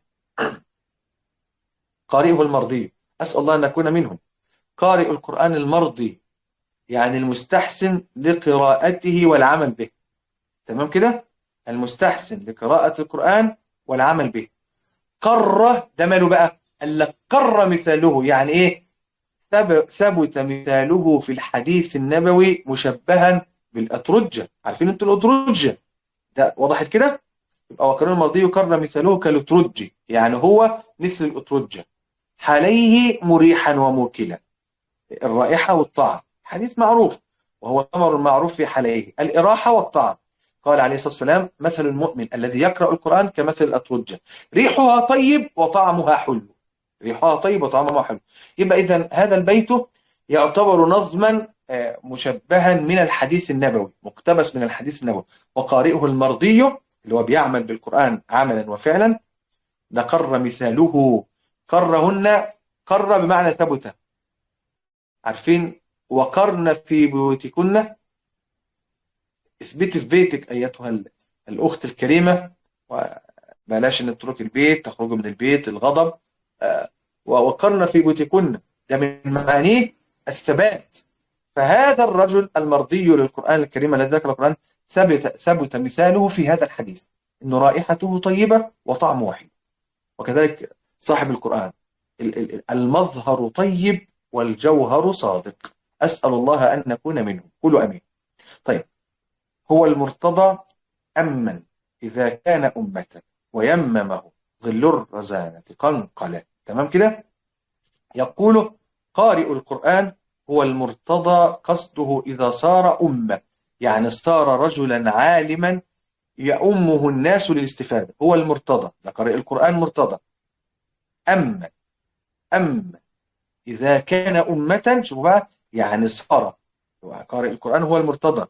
قارئه المرضي، أسأل الله أن نكون منهم. قارئ القرآن المرضي يعني المستحسن لقراءته والعمل به. تمام كده. المستحسن لقراءة القرآن والعمل به. قر ده ماله بقى؟ قال لك قر مثاله، يعني إيه؟ ثبت مثاله في الحديث النبوي مشبها بالأترجة. عارفين أنتوا الأترجة ده؟ وضحت كده. يبقى وقارئ المرضي قر مثاله كالأترج، يعني هو مثل الأترجة. حاليه مريحا وموكلا، الرائحة والطعم. حديث معروف، وهو الأمر المعروف في حاليه الإراحة والطعم. قال عليه الصلاة والسلام مثل المؤمن الذي يقرأ القرآن كمثل الأترجة، ريحها طيب وطعمها حلو. ريحها طيب وطعمها حلو. يبقى إذن هذا البيت يعتبر نظما مشبها من الحديث النبوي، مقتبس من الحديث النبوي. وقارئه المرضي اللي هو بيعمل بالقرآن عملا وفعلا، ده قر مثاله. قرهن، قر بمعنى ثبت، عارفين وقرن في بيوتكن، اثبتي في بيتك أيتها الأخت الكريمة، وبلاش أن تترك البيت، تخرج من البيت الغضب. وقرن في بيوتكن ده من معانيه الثبات. فهذا الرجل المرضي للقرآن الكريم الذي ذكر القرآن ثبت مثاله في هذا الحديث، أن رائحته طيبة وطعمه وحيد. وكذلك صاحب القرآن المظهر طيب والجوهر صادق. أسأل الله أن نكون منهم، قولوا أمين. طيب، هو المرتضى أمن إذا كان أمة ويممه ظل الرزانة قنقلة. تمام كده؟ يقول قارئ القرآن هو المرتضى قصده إذا صار أمة، يعني صار رجلا عالما يأمه الناس للاستفادة، هو المرتضى، ده قارئ القرآن مرتضى. أما إذا كان أمة، شوفوا بقى، يعني صار قارئ القرآن هو المرتضى،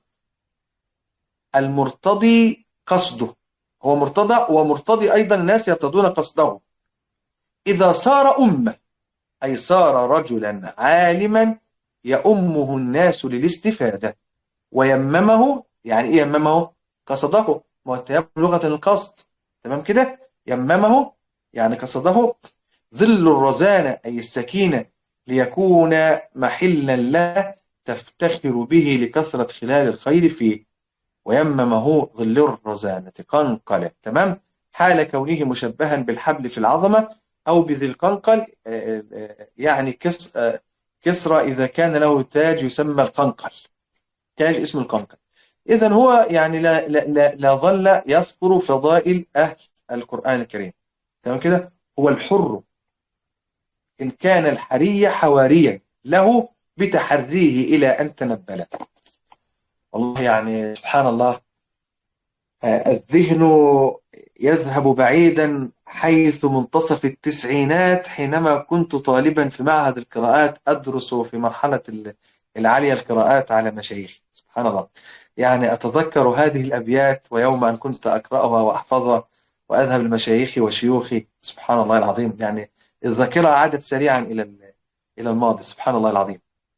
المرتضي قصده، هو مرتضى ومرتضي أيضا الناس يرتضون قصده. إذا صار أمة أي صار رجلا عالما يأمه الناس للاستفادة. ويممه، يعني إيه يممه؟ قصده، والتيمم لغة القصد. تمام كده؟ يممه يعني قصده. ظل الرزانة أي السكينة ليكون محلا له تفتخر به لكثرة خلال الخير فيه. ويممه ظل الرزانة قنقلة. تمام؟ حال كونه مشبها بالحبل في العظمة أو بذي القنقل، يعني كسرى إذا كان له تاج يسمى القنقل، تاج اسم القنقل. إذن هو يعني لا ظل يذكر فضائل أهل القرآن الكريم. تمام كده؟ هو الحر إن كان الحري حواريا له بتحريه إلى أن تنبل. والله يعني سبحان الله، الذهن يذهب بعيدا حيث منتصف التسعينات، حينما كنت طالبا في معهد القراءات أدرس في مرحلة العالية القراءات على مشايخي. سبحان الله، يعني أتذكر هذه الأبيات ويوم أن كنت أقرأها وأحفظها وأذهب لمشايخي وشيوخي. سبحان الله العظيم، يعني الذاكرة عادت سريعا إلى الماضي. سبحان الله العظيم.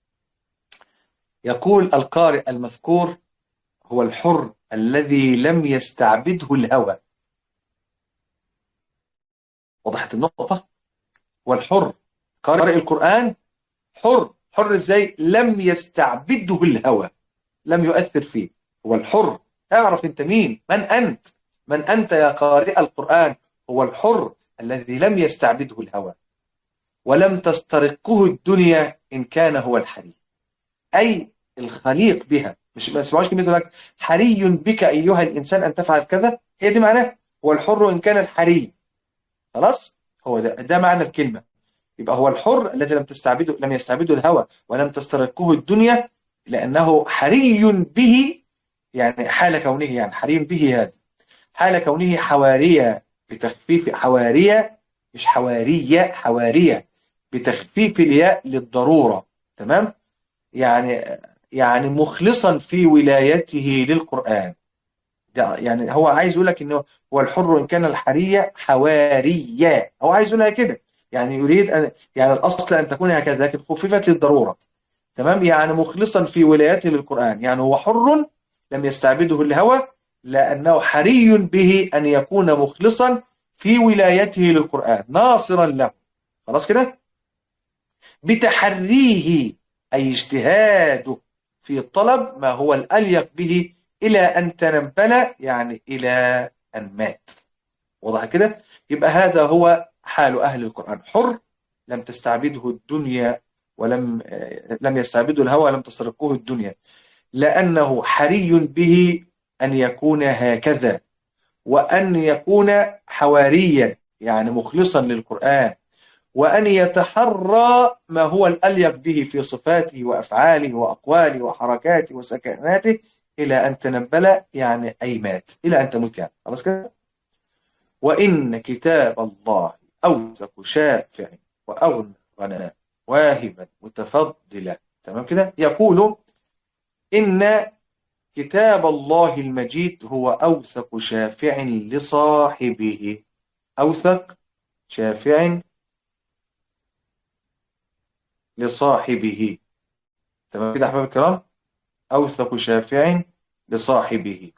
يقول القارئ المذكور هو الحر الذي لم يستعبده الهوى. وضحت النقطة؟ والحر قارئ القرآن حر ازاي؟ لم يستعبده الهوى، لم يؤثر فيه. هو الحر. اعرف انت مين، من أنت يا قارئ القرآن. هو الحر الذي لم يستعبده الهوى ولم تسترقه الدنيا إن كان هو الحري، أي الخليق بها. مش ما تسمعوش كلمة لك حري بك أيها الإنسان أن تفعل كذا، هي دي معناه. هو الحر إن كان الحري، خلاص، هو ده معنى الكلمة. يبقى هو الحر الذي لم يستعبده الهوى ولم تسترقه الدنيا، لأنه حري به، يعني حال كونه، يعني حري به هذا حال كونه حوارية بتخفيف حوارية، مش حوارية، حوارية بتخفيف الياء للضرورة. تمام؟ يعني مخلصا في ولايته للقرآن. يعني هو عايز يقول لك انه هو الحر ان كان الحرية حوارية، هو عايز يقولها كده، يعني يريد ان، يعني الاصل ان تكون هكذا لكن خففت للضرورة. تمام؟ يعني مخلصا في ولايته للقرآن، يعني هو حر لم يستعبده الهوى، لأنه حري به أن يكون مخلصا في ولايته للقرآن ناصرا له. خلاص كده؟ بتحريه أي اجتهاده في الطلب ما هو الأليق به إلى أن تنبل، يعني إلى أن مات. واضح كده؟ يبقى هذا هو حال أهل القرآن، حر لم تستعبده الدنيا لم يستعبده الهوى ولم تسرقه الدنيا، لأنه حري به أن يكون هكذا، وأن يكون حواريا يعني مخلصا للقرآن، وأن يتحرى ما هو الأليق به في صفاته وأفعاله وأقواله وحركاته وسكناته إلى أن تنبل، يعني أي مات، إلى أن تموت يعني. خلاص كده؟ وإن كتاب الله أوثق شافع وأغنى غنى واهبا متفضلا. تمام كده؟ يقول إن كتاب الله المجيد هو أوثق شافع لصاحبه، أوثق شافع لصاحبه. تمام كده يا أحباب الكرام؟ أوثق شافع لصاحبه،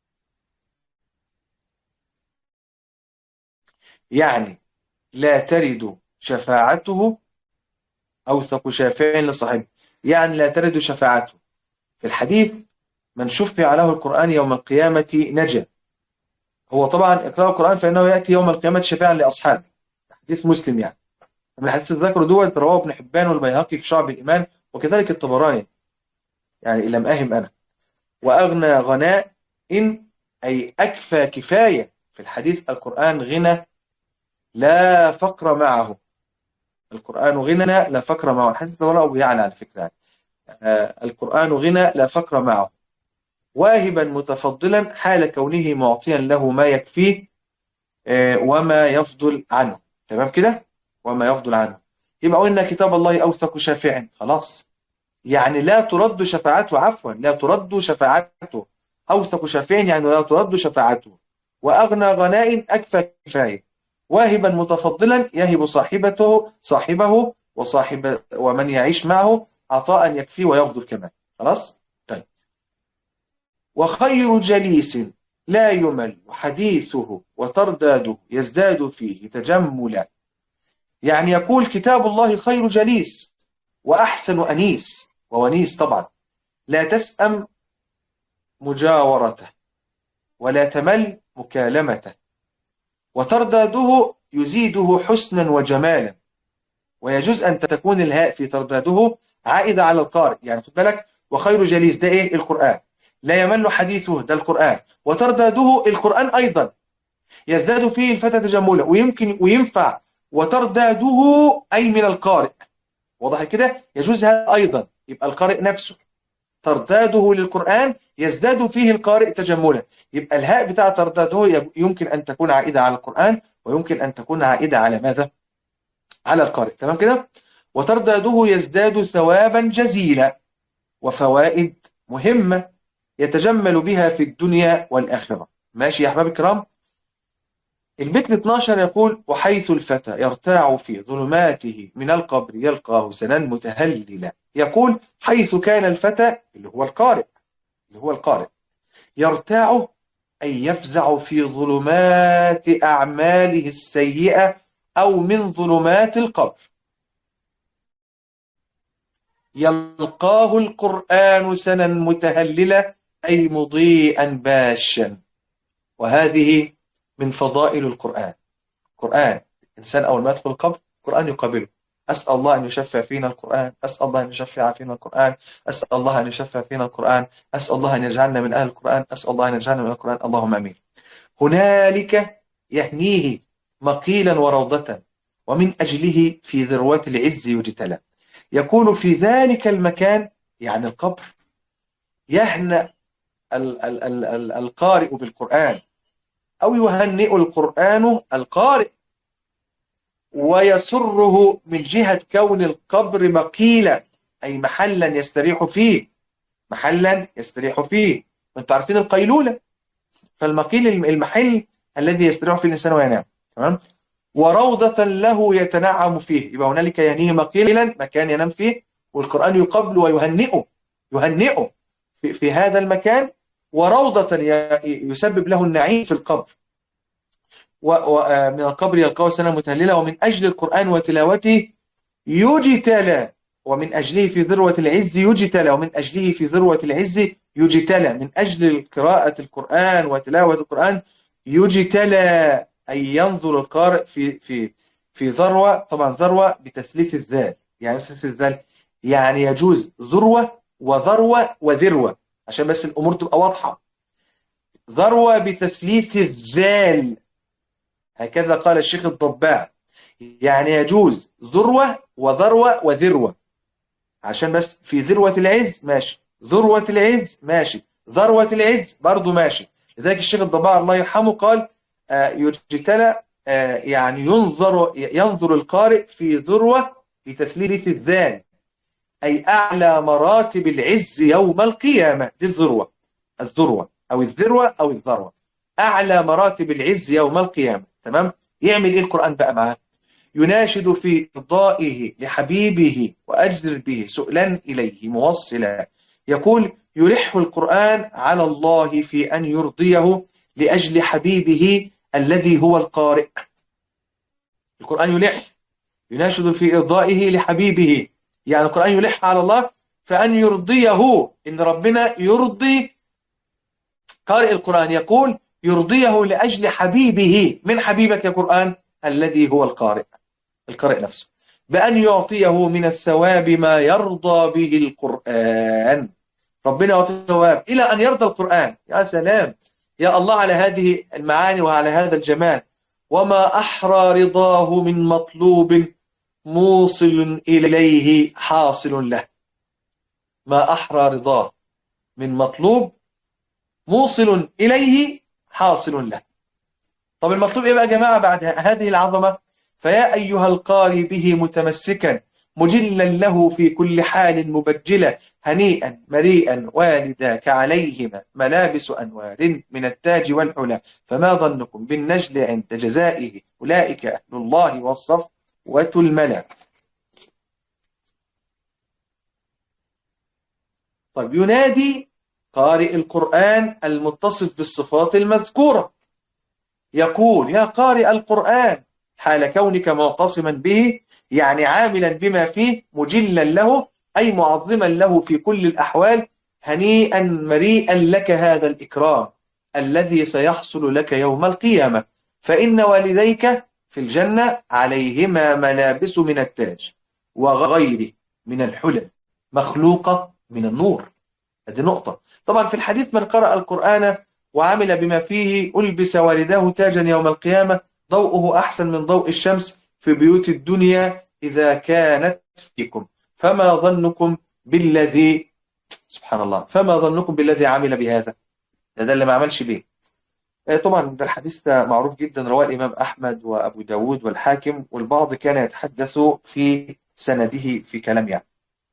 يعني لا ترد شفاعته. أوثق شافع لصاحبه يعني لا ترد شفاعته. في الحديث من شفع له القرآن يوم القيامة نجا. هو طبعا اقرأ القرآن فإنه يأتي يوم القيامة شفاعا لأصحابه، حديث مسلم يعني. من الحديث الذكر دوت رواه ابن حبان والبيهقي في شعب الإيمان، وكذلك الطبراني، يعني لم أهم أنا. وأغنى غناء إن أي أكفى كفاية. في الحديث القرآن غنى لا فقر معه. القرآن غنى لا فقر معه. الحديث ده وراه يعني على فكرة. القرآن غنى لا فقر معه. واهبا متفضلا حال كونه معطيا له ما يكفيه وما يفضل عنه. تمام كده؟ وما يفضل عنه. يبقى قلنا كتاب الله أوثق شافع، خلاص، يعني لا ترد شفاعته، عفوا لا ترد شفاعته. أوثق شافع يعني لا ترد شفاعته. وأغنى غناء أكفى كفاية. واهبا متفضلا يهب صاحبه ومن يعيش معه عطاء يكفي ويفضل كمان. خلاص؟ طيب. وخير جليس لا يمل حديثه وترداده يزداد فيه تجملا. يعني يقول كتاب الله خير جليس وأحسن أنيس وونيس طبعا. لا تسأم مجاورته ولا تمل مكالمته. وترداده يزيده حسنا وجمالا. ويجوز أن تكون الهاء في ترداده عائدة على القارئ، يعني خد بالك. وخير جليس ده إيه؟ القرآن. لا يمل حديثه ده القرآن. وترداده القرآن أيضا يزداد فيه الفتى تجملا. ويمكن وينفع وترداده أي من القارئ. واضح كده؟ يجوز هذا أيضا، يبقى القارئ نفسه ترداده للقرآن يزداد فيه القارئ تجملا. يبقى الهاء بتاع ترداده يمكن أن تكون عائدة على القرآن، ويمكن أن تكون عائدة على ماذا؟ على القارئ. تمام كده؟ وترداده يزداد ثوابا جزيلا وفوائد مهمة يتجمل بها في الدنيا والآخرة. ماشي يا أحباب الكرام؟ البيت 12 يقول: وحيث الفتى يرتاع في ظلماته من القبر يلقاه سنا متهللا. يقول: حيث كان الفتى اللي هو القارئ يرتاع أي يفزع في ظلمات أعماله السيئة أو من ظلمات القبر، يلقاه القرآن سنا متهللا أي مضيئا باشا. وهذه من فضائل القرآن. القرآن الإنسان أول ما يدخل القبر القرآن يقابله. أسأل الله أن يشفع فينا القرآن، أسأل الله أن يشفع فينا القرآن، أسأل الله أن يشفع فينا القرآن، أسأل الله أن يجعلنا من أهل القرآن، أسأل الله أن يجعلنا من أهل القرآن، اللهم أمين. هنالك يهنيه مقيلا وروضة ومن أجله في ذروات العز يجتلى. يكون في ذلك المكان يعني القبر يهنأ القارئ بالقرآن، أو يهنئ القرآن القارئ، ويسره من جهة كون القبر مقيلا أي محلا يستريح فيه. محلا يستريح فيه. وانتم عارفين القيلولة، فالمقيل المحل الذي يستريح فيه الإنسان وينام. تمام. وروضة له يتنعم فيه. يبقى هنالك يهنيه مقيلا مكان ينام فيه، والقرآن يقبل ويهنئه في هذا المكان. وروضة يسبب له النعيم في القبر. ومن القبر يلقاه سنة متهللة. ومن أجل القرآن وتلاوته يجتلى. ومن أجله في ذروة العز يجتلى. ومن أجله في ذروة العز يجتلى. من أجل قراءة القرآن وتلاوة القرآن يجتلى أي ينظر القارئ في ذروة. طبعا ذروة بتثليث الذال. يعني تثليث الذال يعني يجوز ذروة وذروة وذروة، عشان بس الأمور تبقى واضحة. ذروة بتثليث الذال، هكذا قال الشيخ الضباع. يعني يجوز ذروة وذروة وذروة، عشان بس في ذروة العز ماشي، ذروة العز ماشي، ذروة العز برضو ماشي. لذلك الشيخ الضباع الله يرحمه قال يجتلى يعني ينظر القارئ في ذروة بتثليث الذال أي أعلى مراتب العز يوم القيامة. دي الذروة أو الذروة أو الذروة، أعلى مراتب العز يوم القيامة. تمام. يعمل إيه القرآن بقى معاه؟ يناشد في إرضائه لحبيبه وأجدر به سؤلا إليه موصلا. يقول يلح القرآن على الله في أن يرضيه لأجل حبيبه الذي هو القارئ. القرآن يلح يناشد في إرضائه لحبيبه، يعني القرآن يلح على الله فأن يرضيه، إن ربنا يرضي قارئ القرآن، يقول يرضيه لأجل حبيبه. من حبيبك يا قرآن؟ الذي هو القارئ نفسه، بأن يعطيه من الثواب ما يرضى به القرآن. ربنا يعطي الثواب إلى أن يرضى القرآن. يا سلام يا الله على هذه المعاني وعلى هذا الجمال. وما أحرى رضاه من مطلوب موصل إليه حاصل له. ما أحرى رضاه من مطلوب موصل إليه حاصل له. طب المطلوب إيه بقى يا جماعة بعد هذه العظمة؟ فيا أيها القاري به متمسكا مجلا له في كل حال مبجلا، هنيئا مريئا والداك عليهما ملابس أنوار من التاج والعلا، فما ظنكم بالنجل عند جزائه أولئك أهل الله والصفوة الملا. طيب ينادي قارئ القرآن المتصف بالصفات المذكورة، يقول يا قارئ القرآن حال كونك معتصما به، يعني عاملا بما فيه، مجلا له أي معظما له في كل الأحوال، هنيئا مريئا لك هذا الإكرام الذي سيحصل لك يوم القيامة، فإن والديك في الجنة عليهما ملابس من التاج وغيره من الحلل مخلوقة من النور. هذه نقطة. طبعا في الحديث من قرأ القرآن وعمل بما فيه ألبس والداه تاجا يوم القيامة ضوءه أحسن من ضوء الشمس في بيوت الدنيا إذا كانت فيكم، فما ظنكم بالذي سبحان الله فما ظنكم بالذي عمل بهذا؟ ده اللي ما عملش بيه. طبعا ده الحديث ده معروف جدا، رواه الإمام أحمد وأبو داود والحاكم، والبعض كان يتحدث في سنده في كلام يعني.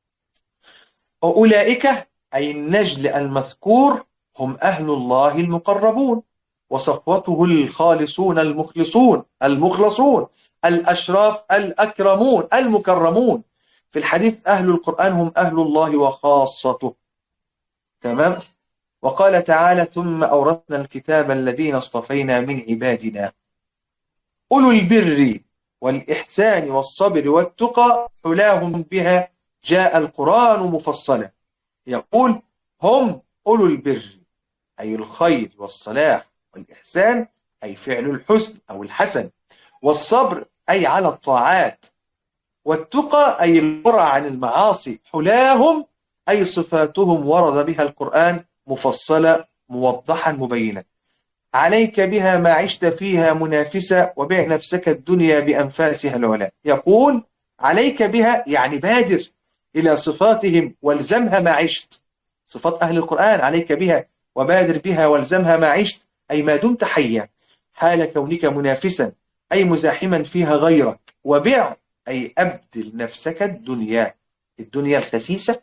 أولئك أي النجل المذكور هم أهل الله المقربون وصفوته الخالصون المخلصون الأشراف الأكرمون المكرمون. في الحديث أهل القرآن هم أهل الله وخاصته. تمام. وقال تعالى ثم أورثنا الكتاب الذين اصطفينا من عبادنا أولو البر والإحسان والصبر والتقى حلاهم بها جاء القرآن مفصلا. يقول هم أولو البر أي الخير والصلاح، والإحسان أي فعل الحسن أو الحسن، والصبر أي على الطاعات، والتقى أي الورع عن المعاصي. حلاهم أي صفاتهم ورد بها القرآن مفصلة موضحا مبينا. عليك بها ما عشت فيها منافسة وبيع نفسك الدنيا بأنفاسها العلا. يقول عليك بها يعني بادر إلى صفاتهم والزمها ما عشت. صفات أهل القرآن عليك بها وبادر بها والزمها ما عشت أي ما دمت حيا، حال كونك منافسا أي مزاحما فيها غيرك، وبيع أي أبدل نفسك الدنيا الخسيسة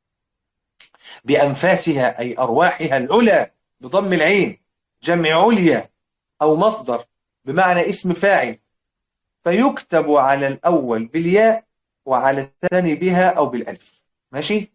بأنفاسها أي أرواحها العلا بضم العين، جمع عليا أو مصدر بمعنى اسم فاعل، فيكتب على الأول بالياء وعلى الثاني بها أو بالألف. ماشي.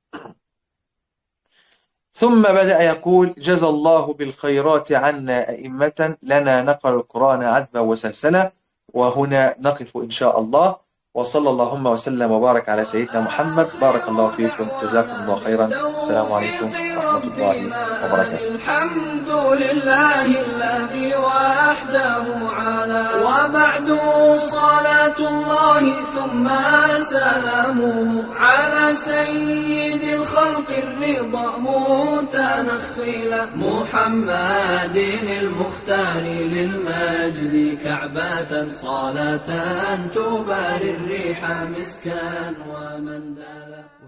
ثم بدأ يقول جزى الله بالخيرات عنا أئمة لنا نقل القرآن عذبا وسلسلا. وهنا نقف إن شاء الله، وصلى اللهم وسلم وبارك على سيدنا محمد. بارك الله فيكم، جزاكم الله خيرا. السلام عليكم ورحمة الله وبركاته. الحمد لله الذي وحده على وبعد صلاة الله ثم سلامه على سيد الخلق الرضا متنخلا محمد المختار للمجد كعبة صلاة تباري الريح مسكا ومن دلا.